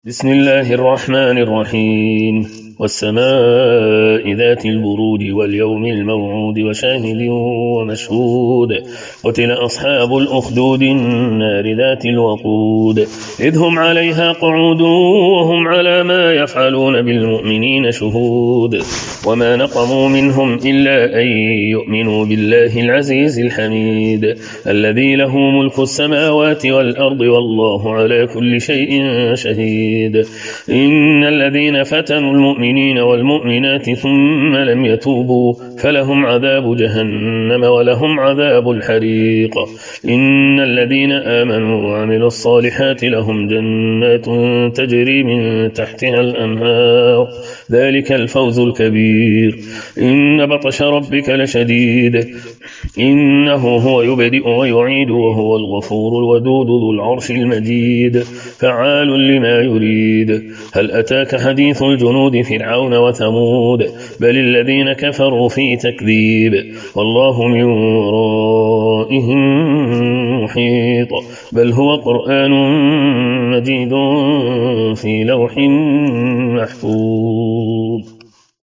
بسم الله الرحمن الرحيم والسماء ذات البروج واليوم الموعود وشاهد ومشهود قتل أصحاب الأخدود النار ذات الوقود إذ هم عليها قعود وهم على ما يفعلون بالمؤمنين شهود وما نقموا منهم إلا أن يؤمنوا بالله العزيز الحميد الذي له ملك السماوات والأرض والله على كل شيء شهيد. إن الذين فتنوا المؤمنين والمؤمنات ثم لم يتوبوا فلهم عذاب جهنم ولهم عذاب الحريق. إن الذين آمنوا وعملوا الصالحات لهم جنات تجري من تحتها الأنهار ذلك الفوز الكبير. إن بطش ربك لشديد إنه هو يبدئ ويعيد وهو الغفور الودود ذو العرش المجيد فعال لما يريد. هل أتاك حديث الجنود فرعون وثمود بل الذين كفروا في تكذيب والله من ورائهم محيط بل هو قرآن مجيد في لوح محفوظ.